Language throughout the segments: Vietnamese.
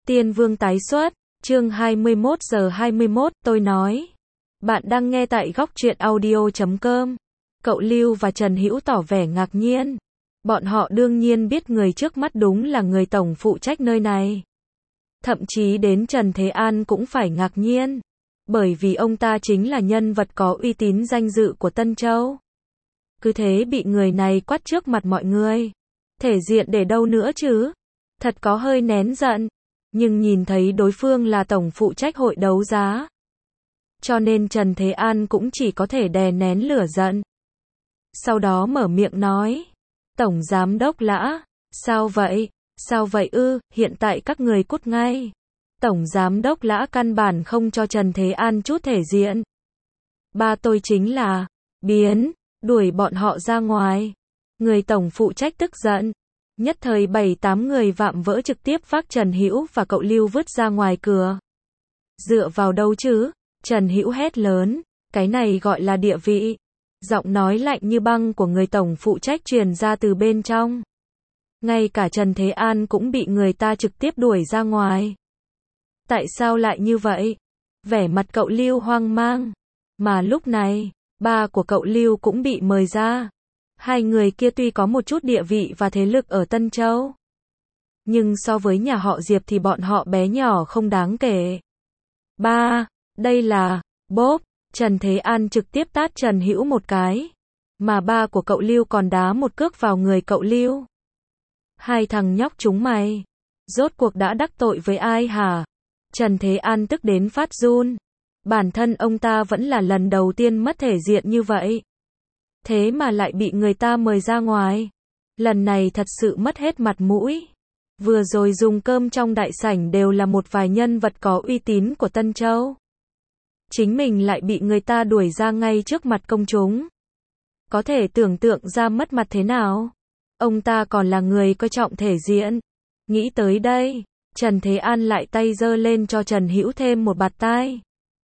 Tiên Vương tái xuất, chương 21 giờ 21, tôi nói. Bạn đang nghe tại góc truyện audio.com. Cậu Lưu và Trần Hữu tỏ vẻ ngạc nhiên. Bọn họ đương nhiên biết người trước mắt đúng là người tổng phụ trách nơi này. Thậm chí đến Trần Thế An cũng phải ngạc nhiên. Bởi vì ông ta chính là nhân vật có uy tín danh dự của Tân Châu. Cứ thế bị người này quát trước mặt mọi người. Thể diện để đâu nữa chứ? Thật có hơi nén giận. Nhưng nhìn thấy đối phương là tổng phụ trách hội đấu giá. Cho nên Trần Thế An cũng chỉ có thể đè nén lửa giận. Sau đó mở miệng nói. Tổng giám đốc Lã, sao vậy? Sao vậy ư? Hiện tại các người cút ngay. Tổng giám đốc Lã căn bản không cho Trần Thế An chút thể diện. Ba tôi chính là biến, đuổi bọn họ ra ngoài. Người tổng phụ trách tức giận. Nhất thời 7-8 người vạm vỡ trực tiếp vác Trần Hữu và cậu Lưu vứt ra ngoài cửa. Dựa vào đâu chứ? Trần Hữu hét lớn. Cái này gọi là địa vị. Giọng nói lạnh như băng của người tổng phụ trách truyền ra từ bên trong. Ngay cả Trần Thế An cũng bị người ta trực tiếp đuổi ra ngoài. Tại sao lại như vậy? Vẻ mặt cậu Lưu hoang mang. Mà lúc này, ba của cậu Lưu cũng bị mời ra. Hai người kia tuy có một chút địa vị và thế lực ở Tân Châu. Nhưng so với nhà họ Diệp thì bọn họ bé nhỏ không đáng kể. Ba, đây là, bốp, Trần Thế An trực tiếp tát Trần Hữu một cái. Mà ba của cậu Lưu còn đá một cước vào người cậu Lưu. Hai thằng nhóc chúng mày, rốt cuộc đã đắc tội với ai hả? Trần Thế An tức đến phát run. Bản thân ông ta vẫn là lần đầu tiên mất thể diện như vậy. Thế mà lại bị người ta mời ra ngoài. Lần này thật sự mất hết mặt mũi. Vừa rồi dùng cơm trong đại sảnh đều là một vài nhân vật có uy tín của Tân Châu. Chính mình lại bị người ta đuổi ra ngay trước mặt công chúng. Có thể tưởng tượng ra mất mặt thế nào. Ông ta còn là người coi trọng thể diện. Nghĩ tới đây, Trần Thế An lại tay giơ lên cho Trần Hữu thêm một bạt tai.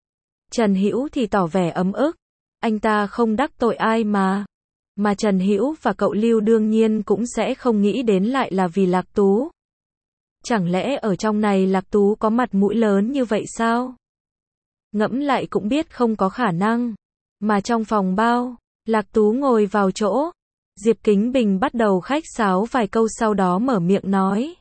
Trần Hữu thì tỏ vẻ ấm ức. Anh ta không đắc tội ai mà. Mà Trần Hữu và cậu Lưu đương nhiên cũng sẽ không nghĩ đến lại là vì Lạc Tú. Chẳng lẽ ở trong này Lạc Tú có mặt mũi lớn như vậy sao? Ngẫm lại cũng biết không có khả năng. Mà trong phòng bao, Lạc Tú ngồi vào chỗ. Diệp Kính Bình bắt đầu khách sáo vài câu sau đó mở miệng nói.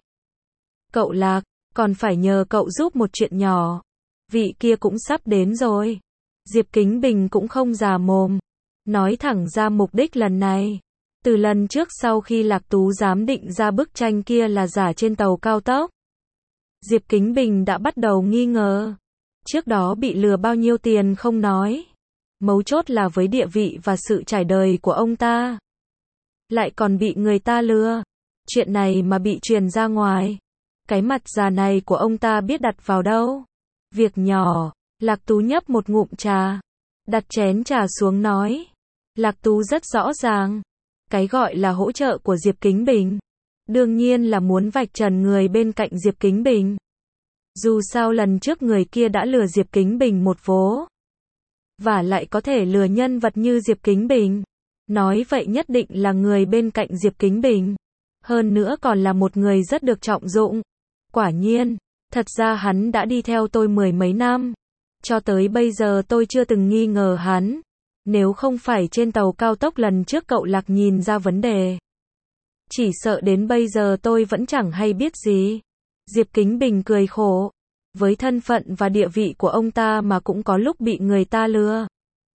Cậu Lạc, còn phải nhờ cậu giúp một chuyện nhỏ. Vị kia cũng sắp đến rồi. Diệp Kính Bình cũng không già mồm. Nói thẳng ra mục đích lần này. Từ lần trước sau khi Lạc Tú giám định ra bức tranh kia là giả trên tàu cao tốc. Diệp Kính Bình đã bắt đầu nghi ngờ. Trước đó bị lừa bao nhiêu tiền không nói. Mấu chốt là với địa vị và sự trải đời của ông ta. Lại còn bị người ta lừa. Chuyện này mà bị truyền ra ngoài. Cái mặt già này của ông ta biết đặt vào đâu. Việc nhỏ. Lạc Tú nhấp một ngụm trà. Đặt chén trà xuống nói. Lạc Tú rất rõ ràng. Cái gọi là hỗ trợ của Diệp Kính Bình. Đương nhiên là muốn vạch trần người bên cạnh Diệp Kính Bình. Dù sao lần trước người kia đã lừa Diệp Kính Bình một vố. Và lại có thể lừa nhân vật như Diệp Kính Bình. Nói vậy nhất định là người bên cạnh Diệp Kính Bình. Hơn nữa còn là một người rất được trọng dụng. Quả nhiên, thật ra hắn đã đi theo tôi 10 mấy năm. Cho tới bây giờ tôi chưa từng nghi ngờ hắn. Nếu không phải trên tàu cao tốc lần trước cậu Lạc nhìn ra vấn đề. Chỉ sợ đến bây giờ tôi vẫn chẳng hay biết gì. Diệp Kính Bình cười khổ. Với thân phận và địa vị của ông ta mà cũng có lúc bị người ta lừa.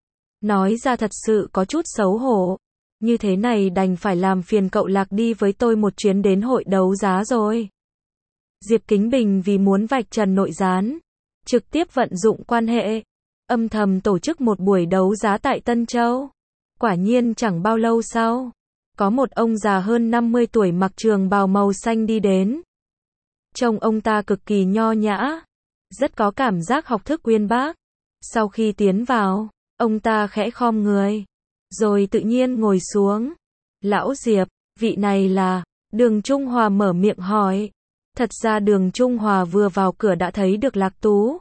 Nói ra thật sự có chút xấu hổ. Như thế này đành phải làm phiền cậu Lạc đi với tôi một chuyến đến hội đấu giá rồi. Diệp Kính Bình vì muốn vạch trần nội gián. Trực tiếp vận dụng quan hệ. Âm thầm tổ chức một buổi đấu giá tại Tân Châu. Quả nhiên chẳng bao lâu sau. Có một ông già hơn 50 tuổi mặc trường bào màu xanh đi đến. Trông ông ta cực kỳ nho nhã. Rất có cảm giác học thức uyên bác. Sau khi tiến vào, ông ta khẽ khom người. Rồi tự nhiên ngồi xuống. Lão Diệp, vị này là... Đường Trung Hòa mở miệng hỏi. Thật ra Đường Trung Hòa vừa vào cửa đã thấy được Lạc Tú.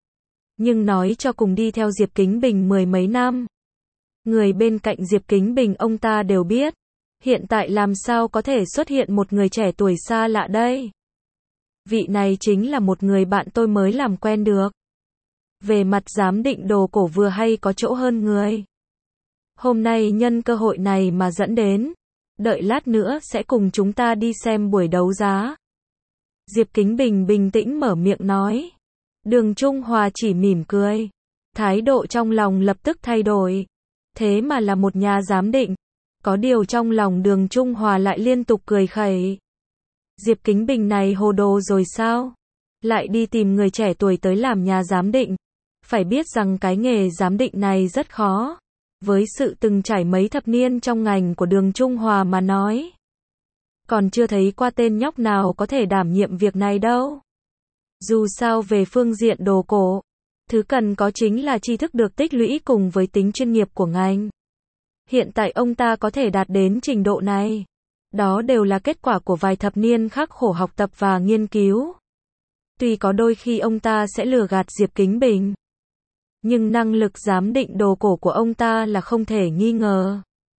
Nhưng nói cho cùng đi theo Diệp Kính Bình 10 mấy năm. Người bên cạnh Diệp Kính Bình ông ta đều biết. Hiện tại làm sao có thể xuất hiện một người trẻ tuổi xa lạ đây? Vị này chính là một người bạn tôi mới làm quen được. Về mặt giám định đồ cổ vừa hay có chỗ hơn người. Hôm nay nhân cơ hội này mà dẫn đến. Đợi lát nữa sẽ cùng chúng ta đi xem buổi đấu giá. Diệp Kính Bình bình tĩnh mở miệng nói. Đường Trung Hòa chỉ mỉm cười. Thái độ trong lòng lập tức thay đổi. Thế mà là một nhà giám định. Có điều trong lòng Đường Trung Hòa lại liên tục cười khẩy. Diệp Kính Bình này hồ đồ rồi sao? Lại đi tìm người trẻ tuổi tới làm nhà giám định. Phải biết rằng cái nghề giám định này rất khó. Với sự từng trải mấy thập niên trong ngành của Đường Trung Hòa mà nói. Còn chưa thấy qua tên nhóc nào có thể đảm nhiệm việc này đâu. Dù sao về phương diện đồ cổ, thứ cần có chính là tri thức được tích lũy cùng với tính chuyên nghiệp của ngành. Hiện tại ông ta có thể đạt đến trình độ này. Đó đều là kết quả của vài thập niên khắc khổ học tập và nghiên cứu. Tuy có đôi khi ông ta sẽ lừa gạt Diệp Kính Bình. Nhưng năng lực giám định đồ cổ của ông ta là không thể nghi ngờ.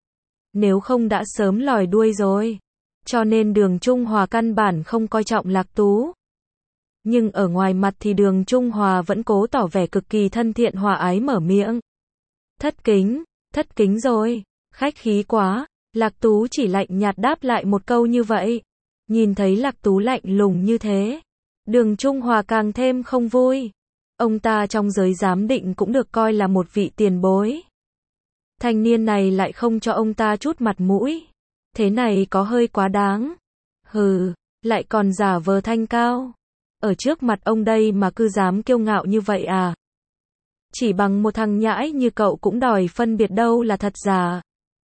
Nếu không đã sớm lòi đuôi rồi. Cho nên Đường Trung Hòa căn bản không coi trọng Lạc Tú. Nhưng ở ngoài mặt thì Đường Trung Hòa vẫn cố tỏ vẻ cực kỳ thân thiện hòa ái mở miệng. Thất kính rồi, khách khí quá. Lạc Tú chỉ lạnh nhạt đáp lại một câu như vậy. Nhìn thấy Lạc Tú lạnh lùng như thế, Đường Trung Hòa càng thêm không vui. Ông ta trong giới giám định cũng được coi là một vị tiền bối. Thanh niên này lại không cho ông ta chút mặt mũi. Thế này có hơi quá đáng. Hừ, lại còn giả vờ thanh cao. Ở trước mặt ông đây mà cứ dám kiêu ngạo như vậy à? Chỉ bằng một thằng nhãi như cậu cũng đòi phân biệt đâu là thật giả.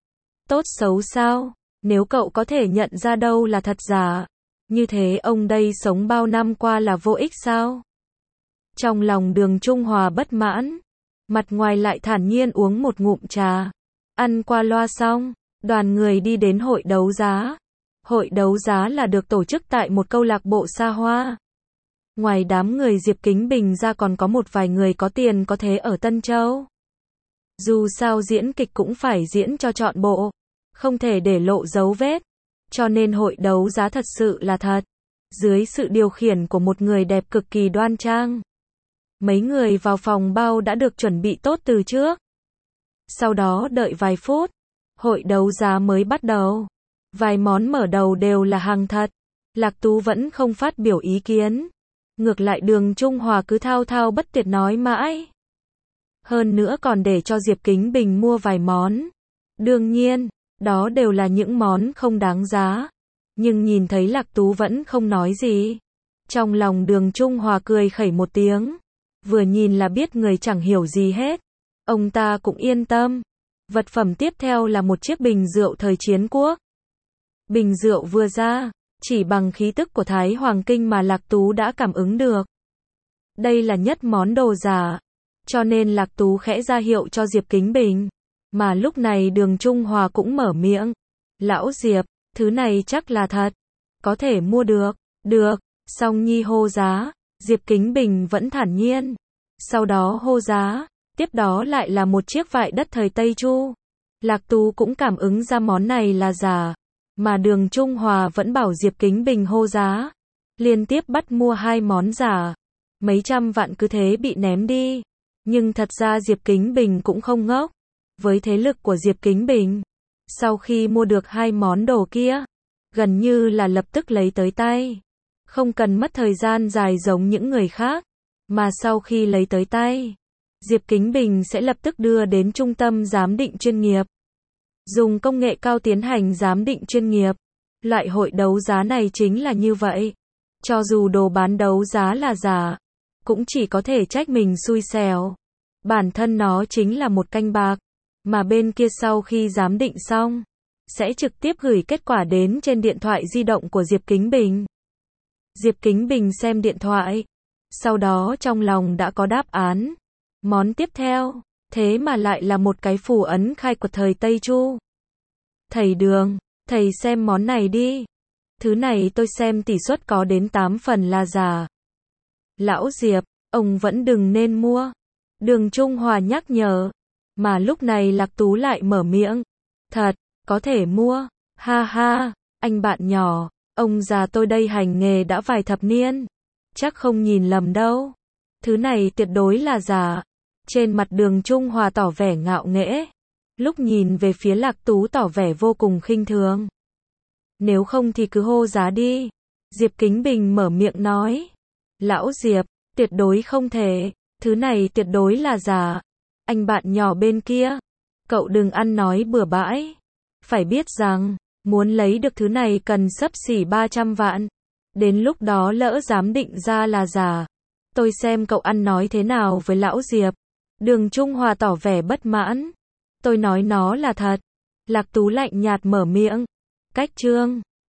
Tốt xấu sao? Nếu cậu có thể nhận ra đâu là thật giả, như thế ông đây sống bao năm qua là vô ích sao? Trong lòng Đường Trung Hòa bất mãn, mặt ngoài lại thản nhiên uống một ngụm trà. Ăn qua loa xong, đoàn người đi đến hội đấu giá. Hội đấu giá là được tổ chức tại một câu lạc bộ xa hoa. Ngoài đám người Diệp Kính Bình ra còn có một vài người có tiền có thế ở Tân Châu. Dù sao diễn kịch cũng phải diễn cho trọn bộ, không thể để lộ dấu vết. Cho nên hội đấu giá thật sự là thật. Dưới sự điều khiển của một người đẹp cực kỳ đoan trang. Mấy người vào phòng bao đã được chuẩn bị tốt từ trước. Sau đó đợi vài phút, hội đấu giá mới bắt đầu. Vài món mở đầu đều là hàng thật. Lạc Tú vẫn không phát biểu ý kiến. Ngược lại Đường Trung Hòa cứ thao thao bất tuyệt nói mãi. Hơn nữa còn để cho Diệp Kính Bình mua vài món. Đương nhiên, đó đều là những món không đáng giá. Nhưng nhìn thấy Lạc Tú vẫn không nói gì. Trong lòng Đường Trung Hòa cười khẩy một tiếng. Vừa nhìn là biết người chẳng hiểu gì hết. Ông ta cũng yên tâm. Vật phẩm tiếp theo là một chiếc bình rượu thời chiến quốc. Bình rượu vừa ra, chỉ bằng khí tức của Thái Hoàng Kinh mà Lạc Tú đã cảm ứng được. Đây là nhất món đồ giả. Cho nên Lạc Tú khẽ ra hiệu cho Diệp Kính Bình. Mà lúc này Đường Trung Hòa cũng mở miệng. Lão Diệp, thứ này chắc là thật. Có thể mua được. Được. Song Nhi hô giá. Diệp Kính Bình vẫn thản nhiên. Sau đó hô giá. Tiếp đó lại là một chiếc vại đất thời Tây Chu. Lạc Tú cũng cảm ứng ra món này là giả. Mà Đường Trung Hòa vẫn bảo Diệp Kính Bình hô giá. Liên tiếp bắt mua hai món giả. Mấy trăm vạn cứ thế bị ném đi. Nhưng thật ra Diệp Kính Bình cũng không ngốc. Với thế lực của Diệp Kính Bình, sau khi mua được hai món đồ kia, gần như là lập tức lấy tới tay. Không cần mất thời gian dài giống những người khác. Mà sau khi lấy tới tay, Diệp Kính Bình sẽ lập tức đưa đến trung tâm giám định chuyên nghiệp. Dùng công nghệ cao tiến hành giám định chuyên nghiệp. Loại hội đấu giá này chính là như vậy. Cho dù đồ bán đấu giá là giả, cũng chỉ có thể trách mình xui xẻo. Bản thân nó chính là một canh bạc. Mà bên kia sau khi giám định xong, sẽ trực tiếp gửi kết quả đến trên điện thoại di động của Diệp Kính Bình. Diệp Kính Bình xem điện thoại. Sau đó trong lòng đã có đáp án. Món tiếp theo, thế mà lại là một cái phù ấn khai quật thời Tây Chu. Thầy Đường, thầy xem món này đi. Thứ này tôi xem tỷ suất có đến 8 phần là giả. Lão Diệp, ông vẫn đừng nên mua. Đường Trung Hòa nhắc nhở. Mà lúc này Lạc Tú lại mở miệng. Thật, có thể mua. Ha ha, anh bạn nhỏ, ông già tôi đây hành nghề đã vài thập niên. Chắc không nhìn lầm đâu. Thứ này tuyệt đối là giả. Trên mặt Đường Trung Hòa tỏ vẻ ngạo nghễ. Lúc nhìn về phía Lạc Tú tỏ vẻ vô cùng khinh thường. Nếu không thì cứ hô giá đi. Diệp Kính Bình mở miệng nói. Lão Diệp, tuyệt đối không thể. Thứ này tuyệt đối là giả. Anh bạn nhỏ bên kia. Cậu đừng ăn nói bừa bãi. Phải biết rằng, muốn lấy được thứ này cần xấp xỉ 300 vạn. Đến lúc đó lỡ dám định ra là giả. Tôi xem cậu ăn nói thế nào với lão Diệp. Đường Trung Hòa tỏ vẻ bất mãn. Tôi nói nó là thật. Lạc Tú lạnh nhạt mở miệng. Cách chương